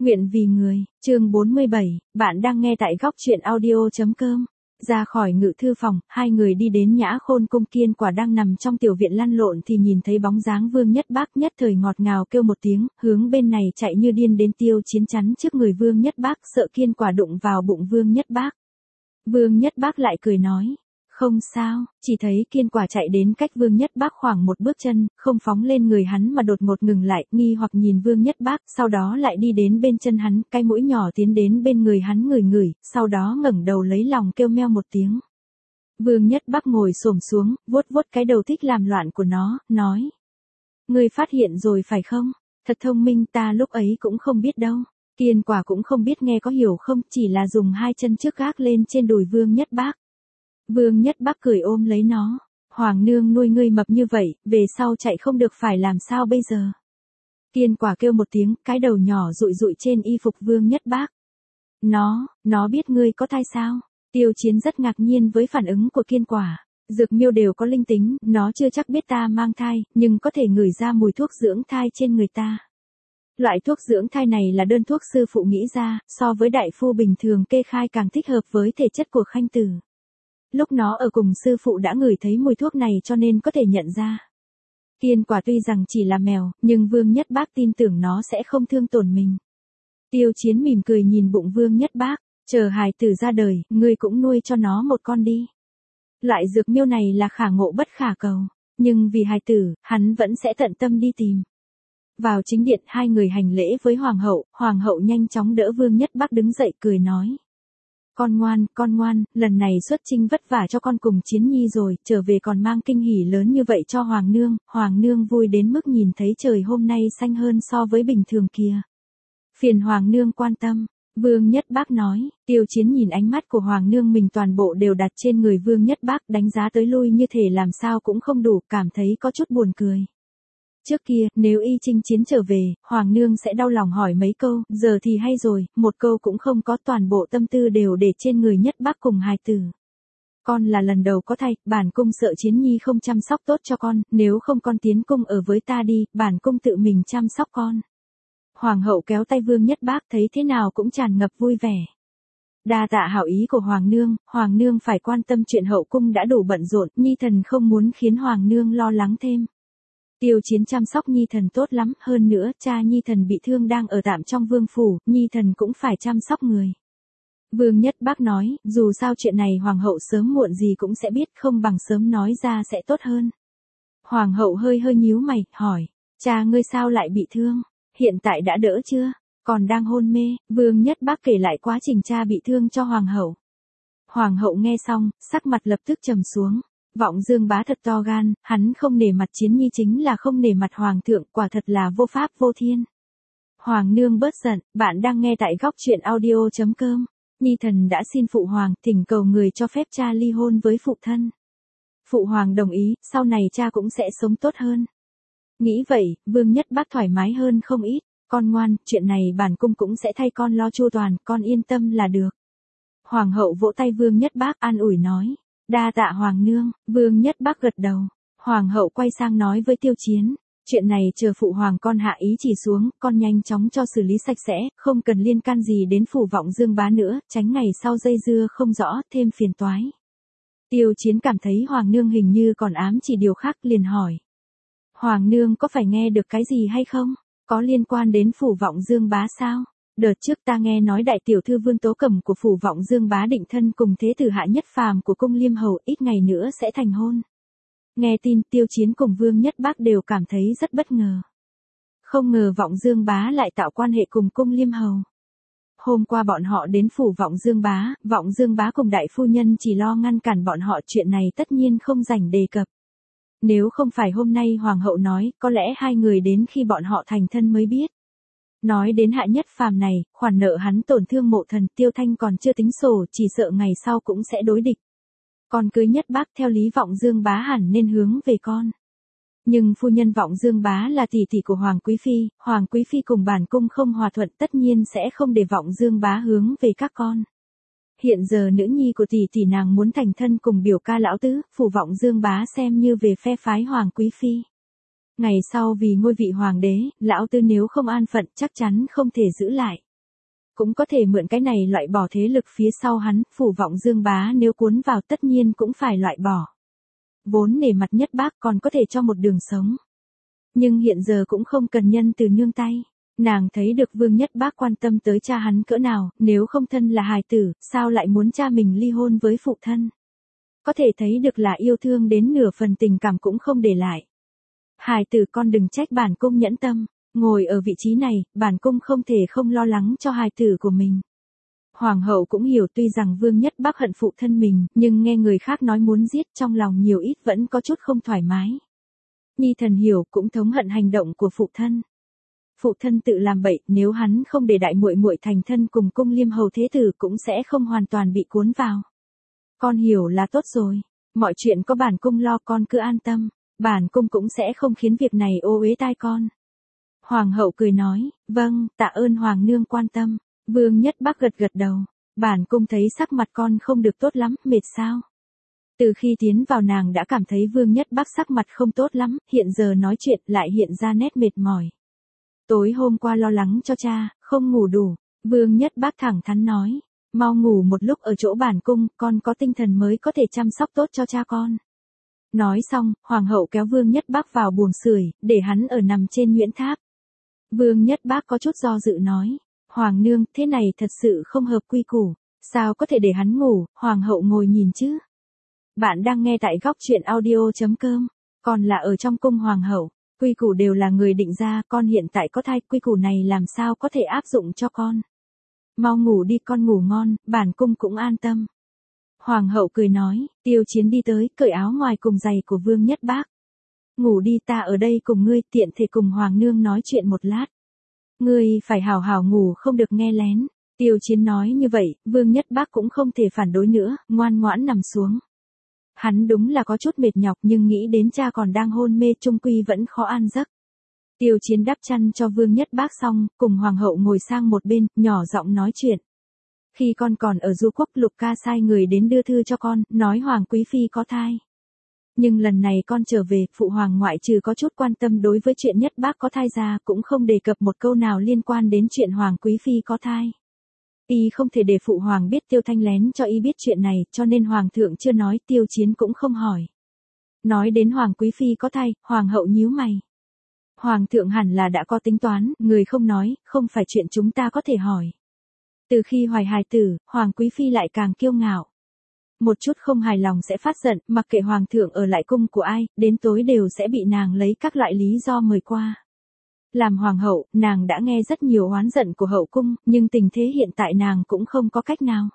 Nguyện vì người, chương 47, bạn đang nghe tại góc truyện audio.com. Ra khỏi ngự thư phòng, hai người đi đến Nhã Khôn cung. Kiên Quả đang nằm trong tiểu viện lăn lộn thì nhìn thấy bóng dáng Vương Nhất Bác, nhất thời ngọt ngào kêu một tiếng, hướng bên này chạy như điên đến. Tiêu Chiến chắn trước người Vương Nhất Bác, sợ Kiên Quả đụng vào bụng Vương Nhất Bác. Vương Nhất Bác lại cười nói, không sao, chỉ thấy Kiên Quả chạy đến cách Vương Nhất Bác khoảng một bước chân, không phóng lên người hắn mà đột ngột ngừng lại, nghi hoặc nhìn Vương Nhất Bác, sau đó lại đi đến bên chân hắn, cái mũi nhỏ tiến đến bên người hắn ngửi ngửi, sau đó ngẩng đầu lấy lòng kêu meo một tiếng. Vương Nhất Bác ngồi xổm xuống, vuốt vuốt cái đầu thích làm loạn của nó, nói. Ngươi phát hiện rồi phải không? Thật thông minh, ta lúc ấy cũng không biết đâu. Kiên Quả cũng không biết nghe có hiểu không, chỉ là dùng hai chân trước gác lên trên đùi Vương Nhất Bác. Vương Nhất Bác cười ôm lấy nó. Hoàng nương nuôi ngươi mập như vậy, về sau chạy không được phải làm sao bây giờ? Kiên Quả kêu một tiếng, cái đầu nhỏ rụi rụi trên y phục Vương Nhất Bác. Nó biết ngươi có thai sao? Tiêu Chiến rất ngạc nhiên với phản ứng của Kiên Quả. Dược miêu đều có linh tính, nó chưa chắc biết ta mang thai, nhưng có thể ngửi ra mùi thuốc dưỡng thai trên người ta. Loại thuốc dưỡng thai này là đơn thuốc sư phụ nghĩ ra, so với đại phu bình thường kê khai càng thích hợp với thể chất của Khanh Tử. Lúc nó ở cùng sư phụ đã ngửi thấy mùi thuốc này cho nên có thể nhận ra. Kiên Quả tuy rằng chỉ là mèo, nhưng Vương Nhất Bác tin tưởng nó sẽ không thương tổn mình. Tiêu Chiến mỉm cười nhìn bụng Vương Nhất Bác, chờ hài tử ra đời, ngươi cũng nuôi cho nó một con đi. Loại dược miêu này là khả ngộ bất khả cầu, nhưng vì hài tử, hắn vẫn sẽ tận tâm đi tìm. Vào chính điện, hai người hành lễ với hoàng hậu nhanh chóng đỡ Vương Nhất Bác đứng dậy cười nói. Con ngoan, lần này xuất chinh vất vả cho con cùng Chiến Nhi rồi, trở về còn mang kinh hỉ lớn như vậy cho Hoàng nương vui đến mức nhìn thấy trời hôm nay xanh hơn so với bình thường kìa. Phiền Hoàng nương quan tâm, Vương Nhất Bác nói. Tiêu Chiến nhìn ánh mắt của Hoàng nương mình toàn bộ đều đặt trên người Vương Nhất Bác, đánh giá tới lui như thể làm sao cũng không đủ, cảm thấy có chút buồn cười. Trước kia, nếu y chinh chiến trở về, Hoàng nương sẽ đau lòng hỏi mấy câu, giờ thì hay rồi, một câu cũng không có, toàn bộ tâm tư đều để trên người Nhất Bác cùng hài tử. Con là lần đầu có thai, bản cung sợ Chiến Nhi không chăm sóc tốt cho con, nếu không con tiến cung ở với ta đi, bản cung tự mình chăm sóc con. Hoàng hậu kéo tay Vương Nhất Bác thấy thế nào cũng tràn ngập vui vẻ. Đa tạ hảo ý của Hoàng nương phải quan tâm chuyện hậu cung đã đủ bận rộn, Nhi thần không muốn khiến Hoàng nương lo lắng thêm. Tiêu Chiến chăm sóc Nhi thần tốt lắm, hơn nữa cha Nhi thần bị thương đang ở tạm trong vương phủ, Nhi thần cũng phải chăm sóc người. Vương Nhất Bác nói, dù sao chuyện này Hoàng hậu sớm muộn gì cũng sẽ biết, không bằng sớm nói ra sẽ tốt hơn. Hoàng hậu hơi nhíu mày, hỏi, cha ngươi sao lại bị thương, hiện tại đã đỡ chưa, còn đang hôn mê? Vương Nhất Bác kể lại quá trình cha bị thương cho Hoàng hậu. Hoàng hậu nghe xong, sắc mặt lập tức trầm xuống. Vọng Dương Bá thật to gan, hắn không nể mặt Chiến Nhi chính là không nể mặt Hoàng thượng, quả thật là vô pháp vô thiên. Hoàng nương bớt giận, bạn đang nghe tại góc truyện audio.com. Nhi thần đã xin Phụ Hoàng, thỉnh cầu người cho phép cha ly hôn với phụ thân. Phụ Hoàng đồng ý, sau này cha cũng sẽ sống tốt hơn. Nghĩ vậy, Vương Nhất Bác thoải mái hơn không ít. Con ngoan, chuyện này bản cung cũng sẽ thay con lo chu toàn, con yên tâm là được. Hoàng hậu vỗ tay Vương Nhất Bác an ủi nói. Đa tạ Hoàng nương. Vương Nhất Bác gật đầu. Hoàng hậu quay sang nói với Tiêu Chiến. Chuyện này chờ Phụ Hoàng con hạ ý chỉ xuống, con nhanh chóng cho xử lý sạch sẽ, không cần liên can gì đến phủ Vọng Dương Bá nữa, tránh ngày sau dây dưa không rõ, thêm phiền toái. Tiêu Chiến cảm thấy Hoàng nương hình như còn ám chỉ điều khác, liền hỏi. Hoàng nương có phải nghe được cái gì hay không? Có liên quan đến phủ Vọng Dương Bá sao? Đợt trước ta nghe nói đại tiểu thư Vương Tố Cẩm của phủ Vọng Dương Bá định thân cùng thế tử Hạ Nhất Phàm của cung Liêm Hầu, ít ngày nữa sẽ thành hôn. Nghe tin, Tiêu Chiến cùng Vương Nhất Bác đều cảm thấy rất bất ngờ. Không ngờ Vọng Dương Bá lại tạo quan hệ cùng cung Liêm Hầu. Hôm qua bọn họ đến phủ Vọng Dương Bá cùng đại phu nhân chỉ lo ngăn cản bọn họ, chuyện này tất nhiên không rảnh đề cập. Nếu không phải hôm nay Hoàng hậu nói, có lẽ hai người đến khi bọn họ thành thân mới biết. Nói đến Hạ Nhất Phàm này, khoản nợ hắn tổn thương Mộ Thần, Tiêu Thanh còn chưa tính sổ, chỉ sợ ngày sau cũng sẽ đối địch. Còn cưới Nhất Bác theo lý Vọng Dương Bá hẳn nên hướng về con. Nhưng phu nhân Vọng Dương Bá là tỷ tỷ của Hoàng Quý Phi cùng bản cung không hòa thuận, tất nhiên sẽ không để Vọng Dương Bá hướng về các con. Hiện giờ nữ nhi của tỷ tỷ nàng muốn thành thân cùng biểu ca lão tứ, phủ Vọng Dương Bá xem như về phe phái Hoàng Quý Phi. Ngày sau vì ngôi vị hoàng đế, lão tứ nếu không an phận chắc chắn không thể giữ lại. Cũng có thể mượn cái này loại bỏ thế lực phía sau hắn, Phủ Vọng Dương bá nếu cuốn vào tất nhiên cũng phải loại bỏ. Vốn nể mặt Nhất Bác còn có thể cho một đường sống. Nhưng hiện giờ cũng không cần nhân từ nương tay. Nàng thấy được Vương Nhất Bác quan tâm tới cha hắn cỡ nào, nếu không thân là hài tử, sao lại muốn cha mình ly hôn với phụ thân. Có thể thấy được là yêu thương đến nửa phần tình cảm cũng không để lại. Hài tử con đừng trách bản cung nhẫn tâm, ngồi ở vị trí này, bản cung không thể không lo lắng cho hài tử của mình. Hoàng hậu cũng hiểu tuy rằng Vương Nhất Bác hận phụ thân mình, nhưng nghe người khác nói muốn giết trong lòng nhiều ít vẫn có chút không thoải mái. Nhi thần hiểu cũng thống hận hành động của phụ thân. Phụ thân tự làm bậy, nếu hắn không để đại muội muội thành thân cùng cung Liêm hầu thế tử cũng sẽ không hoàn toàn bị cuốn vào. Con hiểu là tốt rồi, mọi chuyện có bản cung lo con cứ an tâm, bản cung cũng sẽ không khiến việc này ô uế tai con. Hoàng hậu cười nói, vâng, tạ ơn hoàng nương quan tâm. Vương Nhất Bác gật gật đầu, bản cung thấy sắc mặt con không được tốt lắm, mệt sao? Từ khi tiến vào nàng đã cảm thấy Vương Nhất Bác sắc mặt không tốt lắm, hiện giờ nói chuyện lại hiện ra nét mệt mỏi. Tối hôm qua lo lắng cho cha, không ngủ đủ, Vương Nhất Bác thẳng thắn nói, mau ngủ một lúc ở chỗ bản cung, con có tinh thần mới có thể chăm sóc tốt cho cha con. Nói xong, Hoàng hậu kéo Vương Nhất Bác vào buồng sưởi, để hắn ở nằm trên nhuyễn tháp. Vương Nhất Bác có chút do dự nói, Hoàng nương, thế này thật sự không hợp quy củ, sao có thể để hắn ngủ, Hoàng hậu ngồi nhìn chứ. Bạn đang nghe tại góc truyện audio.com, còn là ở trong cung Hoàng hậu, quy củ đều là người định ra, con hiện tại có thai, quy củ này làm sao có thể áp dụng cho con. Mau ngủ đi con ngủ ngon, bản cung cũng an tâm. Hoàng hậu cười nói, Tiêu Chiến đi tới, cởi áo ngoài cùng giày của Vương Nhất Bác. Ngủ đi ta ở đây cùng ngươi tiện thể cùng Hoàng nương nói chuyện một lát. Ngươi phải hào hào ngủ không được nghe lén. Tiêu Chiến nói như vậy, Vương Nhất Bác cũng không thể phản đối nữa, ngoan ngoãn nằm xuống. Hắn đúng là có chút mệt nhọc nhưng nghĩ đến cha còn đang hôn mê chung quy vẫn khó an giấc. Tiêu Chiến đắp chăn cho Vương Nhất Bác xong, cùng Hoàng hậu ngồi sang một bên, nhỏ giọng nói chuyện. Khi con còn ở Du Quốc Lục ca sai người đến đưa thư cho con, nói Hoàng Quý Phi có thai. Nhưng lần này con trở về, Phụ Hoàng ngoại trừ có chút quan tâm đối với chuyện Nhất Bác có thai ra, cũng không đề cập một câu nào liên quan đến chuyện Hoàng Quý Phi có thai. Y không thể để Phụ Hoàng biết Tiêu Thanh lén cho y biết chuyện này, cho nên Hoàng thượng chưa nói, Tiêu Chiến cũng không hỏi. Nói đến Hoàng Quý Phi có thai, Hoàng hậu nhíu mày. Hoàng thượng hẳn là đã có tính toán, người không nói, không phải chuyện chúng ta có thể hỏi. Từ khi hoài hài tử, Hoàng Quý Phi lại càng kiêu ngạo. Một chút không hài lòng sẽ phát giận, mặc kệ Hoàng thượng ở lại cung của ai, đến tối đều sẽ bị nàng lấy các loại lý do mời qua. Làm Hoàng hậu, nàng đã nghe rất nhiều oán giận của hậu cung, nhưng tình thế hiện tại nàng cũng không có cách nào.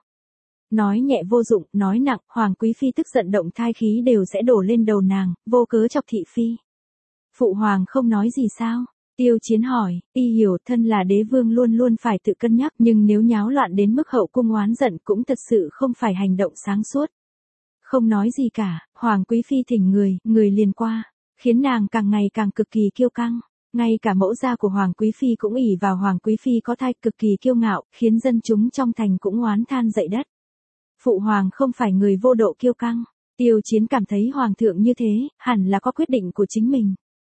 Nói nhẹ vô dụng, nói nặng, Hoàng Quý Phi tức giận động thai khí đều sẽ đổ lên đầu nàng, vô cớ chọc thị phi. Phụ Hoàng không nói gì sao? Tiêu Chiến hỏi, y hiểu thân là đế vương luôn luôn phải tự cân nhắc, nhưng nếu nháo loạn đến mức hậu cung oán giận cũng thật sự không phải hành động sáng suốt. Không nói gì cả, Hoàng Quý Phi thỉnh người liền qua, khiến nàng càng ngày càng cực kỳ kiêu căng. Ngay cả mẫu gia của Hoàng Quý Phi cũng ỷ vào Hoàng Quý Phi có thai cực kỳ kiêu ngạo, khiến dân chúng trong thành cũng oán than dậy đất. Phụ Hoàng không phải người vô độ kiêu căng. Tiêu Chiến cảm thấy Hoàng thượng như thế, hẳn là có quyết định của chính mình.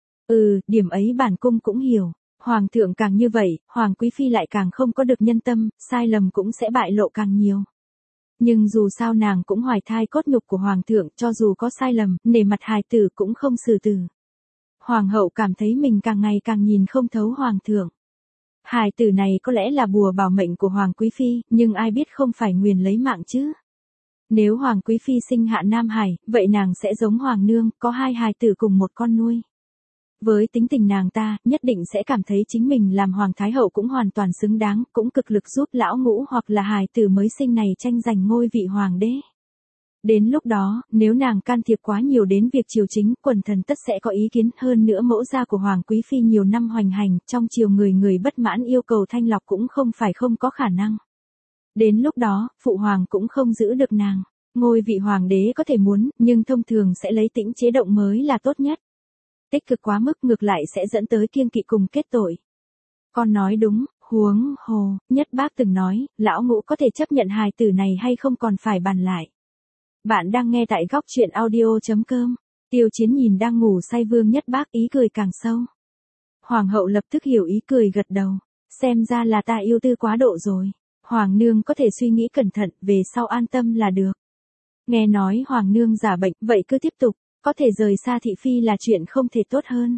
Điểm ấy bản cung cũng hiểu. Hoàng thượng càng như vậy, Hoàng Quý Phi lại càng không có được nhân tâm, sai lầm cũng sẽ bại lộ càng nhiều. Nhưng dù sao nàng cũng hoài thai cốt nhục của Hoàng thượng, cho dù có sai lầm, nể mặt hài tử cũng không xử tử. Hoàng hậu cảm thấy mình càng ngày càng nhìn không thấu Hoàng thượng. Hài tử này có lẽ là bùa bảo mệnh của Hoàng Quý Phi, nhưng ai biết không phải nguyền lấy mạng chứ. Nếu Hoàng Quý Phi sinh hạ Nam Hải, vậy nàng sẽ giống Hoàng nương, có hai hài tử cùng một con nuôi. Với tính tình nàng ta, nhất định sẽ cảm thấy chính mình làm Hoàng Thái Hậu cũng hoàn toàn xứng đáng, cũng cực lực giúp lão ngũ hoặc là hài tử mới sinh này tranh giành ngôi vị Hoàng đế. Đến lúc đó, nếu nàng can thiệp quá nhiều đến việc triều chính, quần thần tất sẽ có ý kiến, hơn nữa mẫu gia của Hoàng Quý Phi nhiều năm hoành hành, trong triều người bất mãn yêu cầu thanh lọc cũng không phải không có khả năng. Đến lúc đó, Phụ Hoàng cũng không giữ được nàng. Ngôi vị Hoàng đế có thể muốn, nhưng thông thường sẽ lấy tĩnh chế động mới là tốt nhất. Tích cực quá mức ngược lại sẽ dẫn tới kiêng kỵ cùng kết tội. Con nói đúng, huống hồ, Nhất Bác từng nói, lão ngũ có thể chấp nhận hài tử này hay không còn phải bàn lại. Bạn đang nghe tại góc truyện audio.com. Tiêu Chiến nhìn đang ngủ say Vương Nhất Bác ý cười càng sâu. Hoàng hậu lập tức hiểu ý cười gật đầu. xem ra là ta yêu tư quá độ rồi. Hoàng nương có thể suy nghĩ cẩn thận, về sau an tâm là được. Nghe nói Hoàng nương giả bệnh, vậy cứ tiếp tục, có thể rời xa thị phi là chuyện không thể tốt hơn.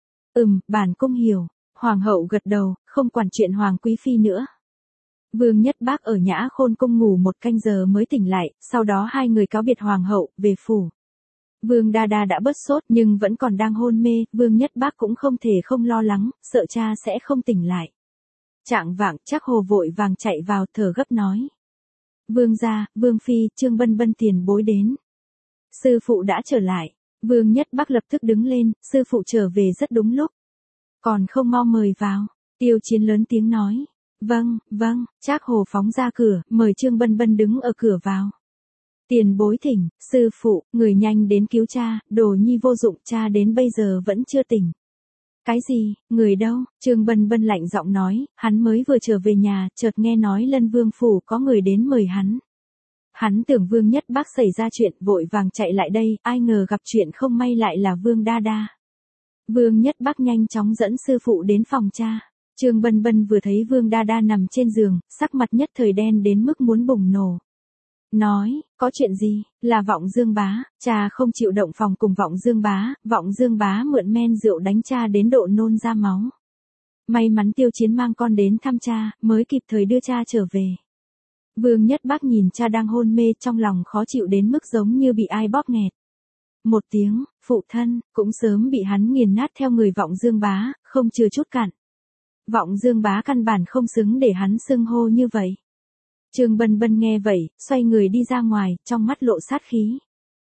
Bản cung hiểu. Hoàng hậu gật đầu, không quản chuyện Hoàng quý phi nữa. Vương Nhất Bác ở Nhã Khôn cung ngủ một canh giờ mới tỉnh lại, sau đó hai người cáo biệt Hoàng hậu, về phủ. Vương Đa Đa đã bớt sốt nhưng vẫn còn đang hôn mê, Vương Nhất Bác cũng không thể không lo lắng, sợ cha sẽ không tỉnh lại. Chạng vạng, Trác Hồ vội vàng chạy vào, thở gấp nói. Vương gia, Vương phi, Trương Bân Bân tiền bối đến. Sư phụ đã trở lại. Vương Nhất Bác lập tức đứng lên, sư phụ trở về rất đúng lúc. Còn không mau mời vào. Tiêu Chiến lớn tiếng nói. Vâng, Trác Hồ phóng ra cửa, mời Trương Bân Bân đứng ở cửa vào. Tiền bối thỉnh, sư phụ, người nhanh đến cứu cha, đồ nhi vô dụng, cha đến bây giờ vẫn chưa tỉnh. Cái gì, người đâu? Trương Bân Bân lạnh giọng nói, hắn mới vừa trở về nhà, chợt nghe nói Lân Vương phủ có người đến mời hắn. Hắn tưởng Vương Nhất Bác xảy ra chuyện, vội vàng chạy lại đây, ai ngờ gặp chuyện không may lại là Vương Đa Đa. Vương Nhất Bác nhanh chóng dẫn sư phụ đến phòng cha. Trương Bân Bân vừa thấy Vương Đa Đa nằm trên giường, sắc mặt nhất thời đen đến mức muốn bùng nổ. Nói, có chuyện gì, là Vọng Dương Bá, cha không chịu động phòng cùng Vọng Dương Bá mượn men rượu đánh cha đến độ nôn ra máu. May mắn Tiêu Chiến mang con đến thăm cha, mới kịp thời đưa cha trở về. Vương Nhất Bác nhìn cha đang hôn mê, trong lòng khó chịu đến mức giống như bị ai bóp nghẹt. Một tiếng, phụ thân, cũng sớm bị hắn nghiền nát theo người Vọng Dương Bá, không chừa chút cặn. Vọng Dương Bá căn bản không xứng để hắn xưng hô như vậy. Trương Bân Bân nghe vậy, xoay người đi ra ngoài, trong mắt lộ sát khí.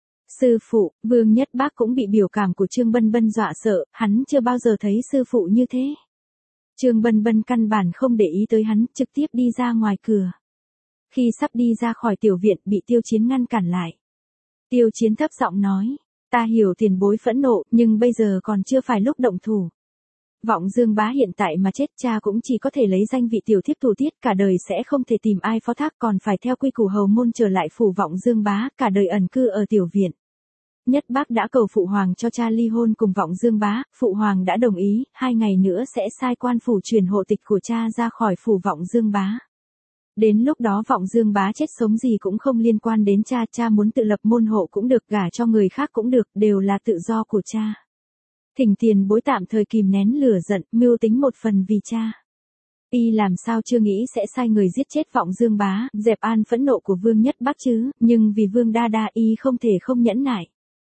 Sư phụ, Vương Nhất Bác cũng bị biểu cảm của Trương Bân Bân dọa sợ, hắn chưa bao giờ thấy sư phụ như thế. Trương Bân Bân căn bản không để ý tới hắn, trực tiếp đi ra ngoài cửa. Khi sắp đi ra khỏi tiểu viện, bị Tiêu Chiến ngăn cản lại. Tiêu Chiến thấp giọng nói, ta hiểu tiền bối phẫn nộ, nhưng bây giờ còn chưa phải lúc động thủ. Vọng Dương Bá hiện tại mà chết, cha cũng chỉ có thể lấy danh vị tiểu thiếp thủ tiết, cả đời sẽ không thể tìm ai phó thác, còn phải theo quy củ hầu môn trở lại phủ Vọng Dương Bá, cả đời ẩn cư ở tiểu viện. Nhất Bác đã cầu phụ hoàng cho cha ly hôn cùng Vọng Dương Bá, phụ hoàng đã đồng ý, 2 ngày nữa sẽ sai quan phủ truyền hộ tịch của cha ra khỏi phủ Vọng Dương Bá. Đến lúc đó Vọng Dương Bá chết sống gì cũng không liên quan đến cha, cha muốn tự lập môn hộ cũng được, gả cho người khác cũng được, đều là tự do của cha. Thỉnh tiền bối tạm thời kìm nén lửa giận, mưu tính một phần vì cha. Y làm sao chưa nghĩ sẽ sai người giết chết Vọng Dương Bá, dẹp an phẫn nộ của Vương Nhất Bác chứ, nhưng vì Vương Đa Đa y không thể không nhẫn nại.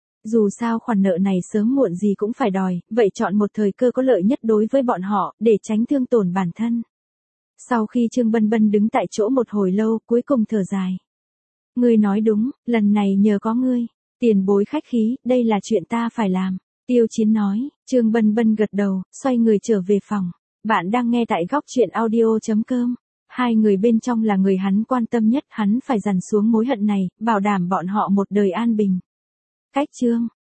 Dù sao khoản nợ này sớm muộn gì cũng phải đòi, vậy chọn một thời cơ có lợi nhất đối với bọn họ, để tránh thương tổn bản thân. Sau khi Trương Bân Bân đứng tại chỗ một hồi lâu, cuối cùng thở dài. Ngươi nói đúng, lần này nhờ có ngươi. Tiền bối khách khí, đây là chuyện ta phải làm. Tiêu Chiến nói, Trương Bân Bân gật đầu, xoay người trở về phòng. Bạn đang nghe tại góc truyện audio.com. Hai người bên trong là người hắn quan tâm nhất, hắn phải dằn xuống mối hận này, bảo đảm bọn họ một đời an bình. Cách chương